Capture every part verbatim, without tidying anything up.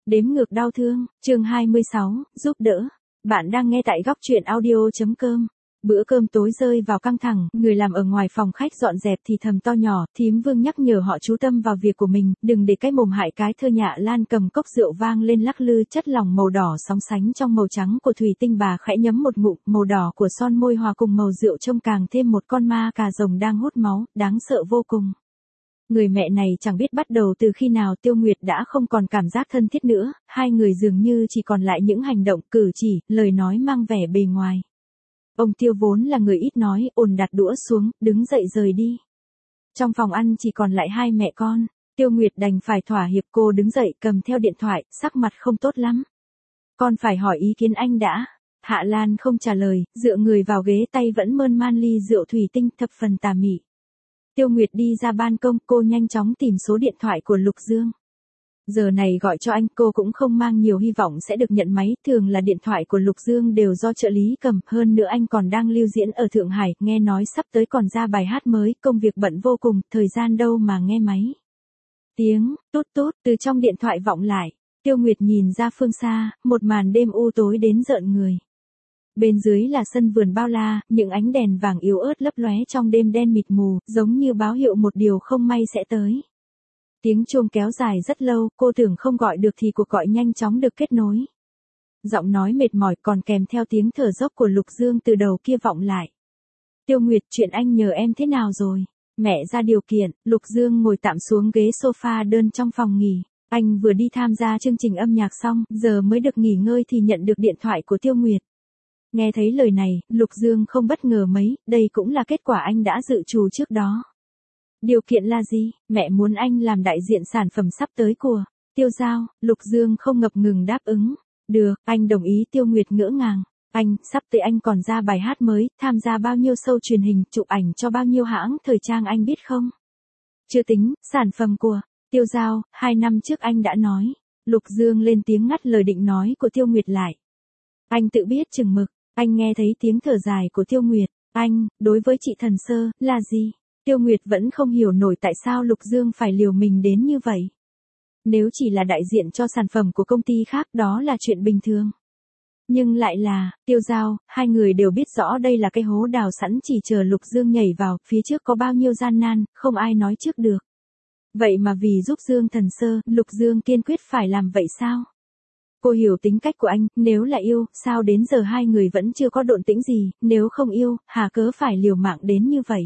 Đếm ngược đau thương, chương hai mươi sáu, giúp đỡ. Bạn đang nghe tại góc truyện audio.com. Bữa cơm tối rơi vào căng thẳng, người làm ở ngoài phòng khách dọn dẹp thì thầm to nhỏ, thím Vương nhắc nhở họ chú tâm vào việc của mình, đừng để cái mồm hại cái. Thơ Nhạ Lan cầm cốc rượu vang lên lắc lư, chất lỏng màu đỏ sóng sánh trong màu trắng của thủy tinh. Bà khẽ nhấm một ngụm, màu đỏ của son môi hòa cùng màu rượu trông càng thêm một con ma cà rồng đang hút máu, đáng sợ vô cùng. Người mẹ này chẳng biết bắt đầu từ khi nào Tiêu Nguyệt đã không còn cảm giác thân thiết nữa, hai người dường như chỉ còn lại những hành động, cử chỉ, lời nói mang vẻ bề ngoài. Ông Tiêu vốn là người ít nói, ồn đặt đũa xuống, đứng dậy rời đi. Trong phòng ăn chỉ còn lại hai mẹ con, Tiêu Nguyệt đành phải thỏa hiệp. Cô đứng dậy cầm theo điện thoại, sắc mặt không tốt lắm. Con phải hỏi ý kiến anh đã. Hạ Lan không trả lời, dựa người vào ghế, tay vẫn mơn man ly rượu thủy tinh thập phần tà mị. Tiêu Nguyệt đi ra ban công, cô nhanh chóng tìm số điện thoại của Lục Dương. Giờ này gọi cho anh, cô cũng không mang nhiều hy vọng sẽ được nhận máy, thường là điện thoại của Lục Dương đều do trợ lý cầm, hơn nữa anh còn đang lưu diễn ở Thượng Hải, nghe nói sắp tới còn ra bài hát mới, công việc bận vô cùng, thời gian đâu mà nghe máy. Tiếng, tút tút, từ trong điện thoại vọng lại, Tiêu Nguyệt nhìn ra phương xa, một màn đêm u tối đến rợn người. Bên dưới là sân vườn bao la, những ánh đèn vàng yếu ớt lấp lóe trong đêm đen mịt mù, giống như báo hiệu một điều không may sẽ tới. Tiếng chuông kéo dài rất lâu, cô tưởng không gọi được thì cuộc gọi nhanh chóng được kết nối. Giọng nói mệt mỏi còn kèm theo tiếng thở dốc của Lục Dương từ đầu kia vọng lại. Tiêu Nguyệt, chuyện anh nhờ em thế nào rồi? Mẹ ra điều kiện. Lục Dương ngồi tạm xuống ghế sofa đơn trong phòng nghỉ. Anh vừa đi tham gia chương trình âm nhạc xong, giờ mới được nghỉ ngơi thì nhận được điện thoại của Tiêu Nguyệt. Nghe thấy lời này, Lục Dương không bất ngờ mấy, đây cũng là kết quả anh đã dự trù trước đó. Điều kiện là gì? Mẹ muốn anh làm đại diện sản phẩm sắp tới của Tiêu Giao. Lục Dương không ngập ngừng đáp ứng. Được, anh đồng ý. Tiêu Nguyệt ngỡ ngàng. Anh, sắp tới anh còn ra bài hát mới, tham gia bao nhiêu show truyền hình, chụp ảnh cho bao nhiêu hãng thời trang anh biết không? Chưa tính, sản phẩm của Tiêu Giao, hai năm trước anh đã nói. Lục Dương lên tiếng ngắt lời định nói của Tiêu Nguyệt lại. Anh tự biết chừng mực. Anh nghe thấy tiếng thở dài của Tiêu Nguyệt. Anh, đối với chị Thần Sơ, là gì? Tiêu Nguyệt vẫn không hiểu nổi tại sao Lục Dương phải liều mình đến như vậy. Nếu chỉ là đại diện cho sản phẩm của công ty khác đó là chuyện bình thường. Nhưng lại là, Tiêu Giao, hai người đều biết rõ đây là cái hố đào sẵn chỉ chờ Lục Dương nhảy vào, phía trước có bao nhiêu gian nan, không ai nói trước được. Vậy mà vì giúp Dương Thần Sơ, Lục Dương kiên quyết phải làm vậy sao? Cô hiểu tính cách của anh, nếu là yêu, sao đến giờ hai người vẫn chưa có độn tĩnh gì, nếu không yêu, hà cớ phải liều mạng đến như vậy.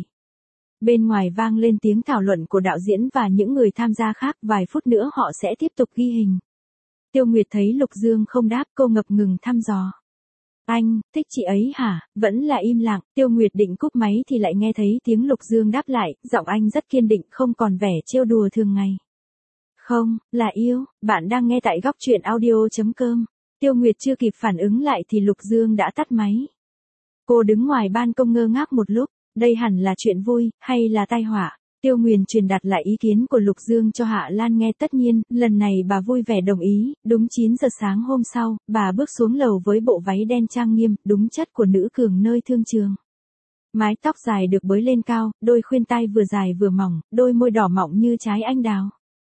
Bên ngoài vang lên tiếng thảo luận của đạo diễn và những người tham gia khác, vài phút nữa họ sẽ tiếp tục ghi hình. Tiêu Nguyệt thấy Lục Dương không đáp, cô ngập ngừng thăm dò. Anh, thích chị ấy hả? Vẫn là im lặng. Tiêu Nguyệt định cúp máy thì lại nghe thấy tiếng Lục Dương đáp lại, giọng anh rất kiên định, không còn vẻ trêu đùa thường ngày. Không, là yêu. Bạn đang nghe tại góc truyện audio.com. Tiêu Nguyệt chưa kịp phản ứng lại thì Lục Dương đã tắt máy. Cô đứng ngoài ban công ngơ ngác một lúc, đây hẳn là chuyện vui, hay là tai họa? Tiêu Nguyệt truyền đạt lại ý kiến của Lục Dương cho Hạ Lan nghe, tất nhiên, lần này bà vui vẻ đồng ý. Đúng chín giờ sáng hôm sau, bà bước xuống lầu với bộ váy đen trang nghiêm, đúng chất của nữ cường nơi thương trường. Mái tóc dài được bới lên cao, đôi khuyên tai vừa dài vừa mỏng, đôi môi đỏ mọng như trái anh đào.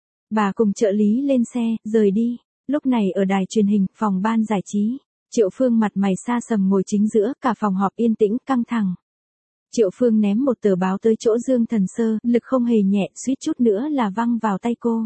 Bà cùng trợ lý lên xe, rời đi. Lúc này ở đài truyền hình, phòng ban giải trí, Triệu Phương mặt mày xa sầm ngồi chính giữa, cả phòng họp yên tĩnh, căng thẳng. Triệu Phương ném một tờ báo tới chỗ Dương Thần Sơ, lực không hề nhẹ, suýt chút nữa là văng vào tay cô.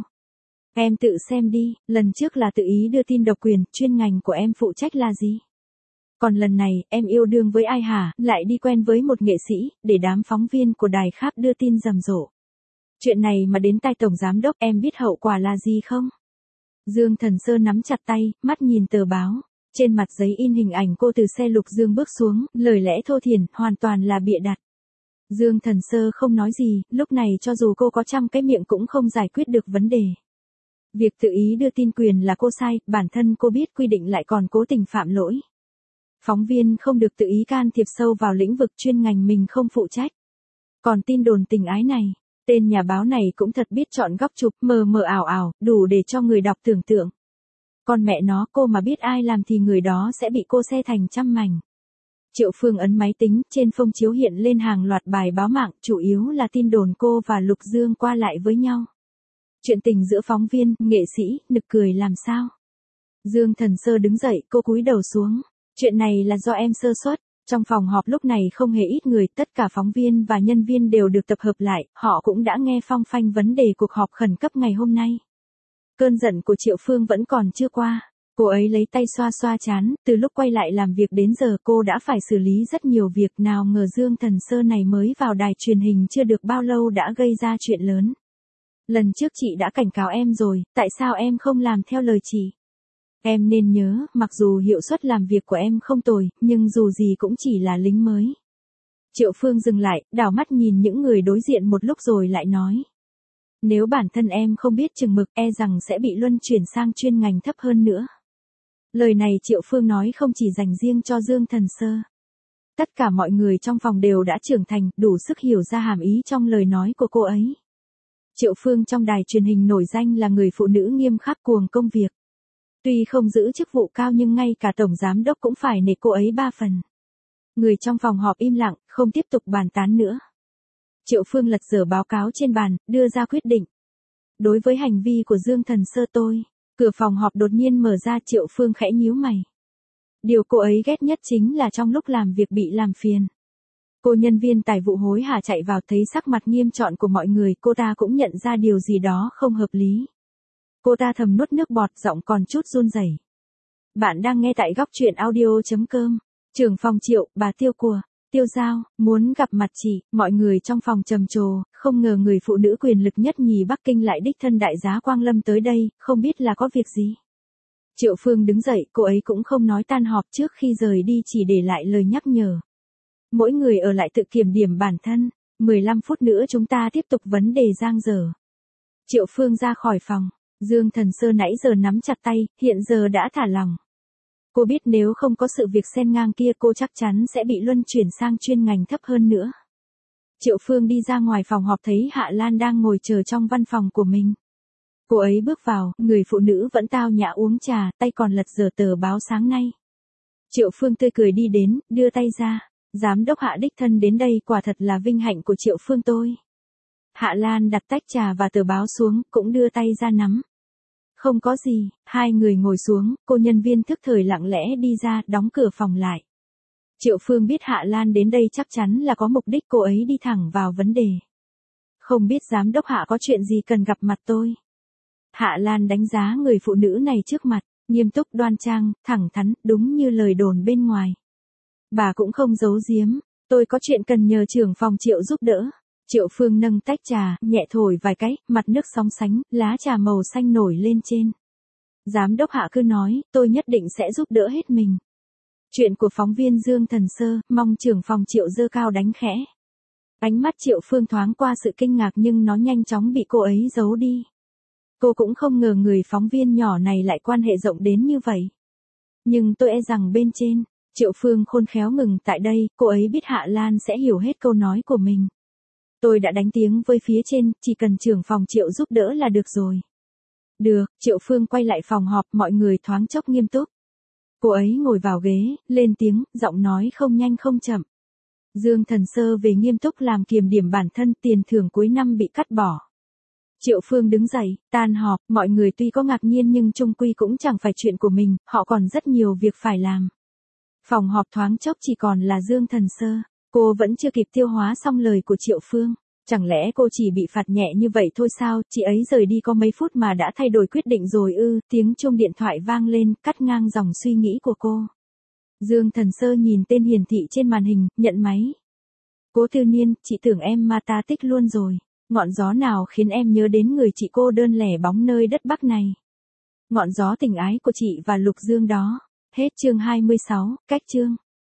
Em tự xem đi, lần trước là tự ý đưa tin độc quyền, chuyên ngành của em phụ trách là gì? Còn lần này, em yêu đương với ai hả? Lại đi quen với một nghệ sĩ, để đám phóng viên của đài khác đưa tin rầm rộ. Chuyện này mà đến tai tổng giám đốc, em biết hậu quả là gì không? Dương Thần Sơ nắm chặt tay, mắt nhìn tờ báo. Trên mặt giấy in hình ảnh cô từ xe Lục Dương bước xuống, lời lẽ thô thiển, hoàn toàn là bịa đặt. Dương Thần Sơ không nói gì, lúc này cho dù cô có trăm cái miệng cũng không giải quyết được vấn đề. Việc tự ý đưa tin quyền là cô sai, bản thân cô biết quy định lại còn cố tình phạm lỗi. Phóng viên không được tự ý can thiệp sâu vào lĩnh vực chuyên ngành mình không phụ trách. Còn tin đồn tình ái này, tên nhà báo này cũng thật biết chọn góc chụp, mờ mờ ảo ảo, đủ để cho người đọc tưởng tượng. Con mẹ nó, cô mà biết ai làm thì người đó sẽ bị cô xé thành trăm mảnh. Triệu Phương ấn máy tính, trên phông chiếu hiện lên hàng loạt bài báo mạng, chủ yếu là tin đồn cô và Lục Dương qua lại với nhau. Chuyện tình giữa phóng viên, nghệ sĩ, nực cười làm sao. Dương Thần Sơ đứng dậy, cô cúi đầu xuống. Chuyện này là do em sơ suất. Trong phòng họp lúc này không hề ít người, tất cả phóng viên và nhân viên đều được tập hợp lại, họ cũng đã nghe phong phanh vấn đề cuộc họp khẩn cấp ngày hôm nay. Cơn giận của Triệu Phương vẫn còn chưa qua. Cô ấy lấy tay xoa xoa trán, từ lúc quay lại làm việc đến giờ cô đã phải xử lý rất nhiều việc, nào ngờ Dương Thần Sơ này mới vào đài truyền hình chưa được bao lâu đã gây ra chuyện lớn. Lần trước chị đã cảnh cáo em rồi, tại sao em không làm theo lời chị? Em nên nhớ, mặc dù hiệu suất làm việc của em không tồi, nhưng dù gì cũng chỉ là lính mới. Triệu Phương dừng lại, đảo mắt nhìn những người đối diện một lúc rồi lại nói. Nếu bản thân em không biết chừng mực, e rằng sẽ bị luân chuyển sang chuyên ngành thấp hơn nữa. Lời này Triệu Phương nói không chỉ dành riêng cho Dương Thần Sơ. Tất cả mọi người trong phòng đều đã trưởng thành, đủ sức hiểu ra hàm ý trong lời nói của cô ấy. Triệu Phương trong đài truyền hình nổi danh là người phụ nữ nghiêm khắc cuồng công việc. Tuy không giữ chức vụ cao nhưng ngay cả tổng giám đốc cũng phải nể cô ấy ba phần. Người trong phòng họp im lặng, không tiếp tục bàn tán nữa. Triệu Phương lật dở báo cáo trên bàn, đưa ra quyết định. Đối với hành vi của Dương Thần Sơ tôi, cửa phòng họp đột nhiên mở ra, Triệu Phương khẽ nhíu mày. Điều cô ấy ghét nhất chính là trong lúc làm việc bị làm phiền. Cô nhân viên tài vụ hối hả chạy vào, thấy sắc mặt nghiêm trọn của mọi người, cô ta cũng nhận ra điều gì đó không hợp lý. Cô ta thầm nuốt nước bọt, giọng còn chút run rẩy. Bạn đang nghe tại góc truyện audio chấm com. Trưởng phòng Triệu, bà Tiêu của, Tiêu Giao, muốn gặp mặt chị. Mọi người trong phòng trầm trồ, không ngờ người phụ nữ quyền lực nhất nhì Bắc Kinh lại đích thân đại giá Quang Lâm tới đây, không biết là có việc gì. Triệu Phương đứng dậy, cô ấy cũng không nói tan họp trước khi rời đi, chỉ để lại lời nhắc nhở. Mỗi người ở lại tự kiểm điểm bản thân, mười lăm phút nữa chúng ta tiếp tục vấn đề giang dở. Triệu Phương ra khỏi phòng, Dương Thần Sơ nãy giờ nắm chặt tay, hiện giờ đã thả lòng. Cô biết nếu không có sự việc xen ngang kia cô chắc chắn sẽ bị luân chuyển sang chuyên ngành thấp hơn nữa. Triệu Phương đi ra ngoài phòng họp thấy Hạ Lan đang ngồi chờ trong văn phòng của mình. Cô ấy bước vào, người phụ nữ vẫn tao nhã uống trà, tay còn lật dở tờ báo sáng nay. Triệu Phương tươi cười đi đến, đưa tay ra. Giám đốc Hạ đích thân đến đây, quả thật là vinh hạnh của Triệu Phương tôi. Hạ Lan đặt tách trà và tờ báo xuống, cũng đưa tay ra nắm. Không có gì, hai người ngồi xuống, cô nhân viên thức thời lặng lẽ đi ra, đóng cửa phòng lại. Triệu Phương biết Hạ Lan đến đây chắc chắn là có mục đích, cô ấy đi thẳng vào vấn đề. Không biết giám đốc Hạ có chuyện gì cần gặp mặt tôi. Hạ Lan đánh giá người phụ nữ này trước mặt, nghiêm túc đoan trang, thẳng thắn, đúng như lời đồn bên ngoài. Bà cũng không giấu giếm, tôi có chuyện cần nhờ trưởng phòng Triệu giúp đỡ. Triệu Phương nâng tách trà, nhẹ thổi vài cái, mặt nước sóng sánh, lá trà màu xanh nổi lên trên. Giám đốc Hạ cứ nói, tôi nhất định sẽ giúp đỡ hết mình. Chuyện của phóng viên Dương Thần Sơ, mong trưởng phòng Triệu giơ cao đánh khẽ. Ánh mắt Triệu Phương thoáng qua sự kinh ngạc nhưng nó nhanh chóng bị cô ấy giấu đi. Cô cũng không ngờ người phóng viên nhỏ này lại quan hệ rộng đến như vậy. Nhưng tôi e rằng bên trên, Triệu Phương khôn khéo ngừng tại đây, cô ấy biết Hạ Lan sẽ hiểu hết câu nói của mình. Tôi đã đánh tiếng với phía trên, chỉ cần trưởng phòng Triệu giúp đỡ là được rồi. Được, Triệu Phương quay lại phòng họp, mọi người thoáng chốc nghiêm túc. Cô ấy ngồi vào ghế, lên tiếng, giọng nói không nhanh không chậm. Dương Thần Sơ về nghiêm túc làm kiểm điểm bản thân, tiền thưởng cuối năm bị cắt bỏ. Triệu Phương đứng dậy, tan họp, mọi người tuy có ngạc nhiên nhưng chung quy cũng chẳng phải chuyện của mình, họ còn rất nhiều việc phải làm. Phòng họp thoáng chốc chỉ còn là Dương Thần Sơ. Cô vẫn chưa kịp tiêu hóa xong lời của Triệu Phương. Chẳng lẽ cô chỉ bị phạt nhẹ như vậy thôi sao, chị ấy rời đi có mấy phút mà đã thay đổi quyết định rồi ư, tiếng chuông điện thoại vang lên, cắt ngang dòng suy nghĩ của cô. Dương Thần Sơ nhìn tên hiển thị trên màn hình, nhận máy. Cố Tư Niên, chị tưởng em ma ta tích luôn rồi. Ngọn gió nào khiến em nhớ đến người chị cô đơn lẻ bóng nơi đất Bắc này? Ngọn gió tình ái của chị và Lục Dương đó. Hết chương hai mươi sáu, cách chương.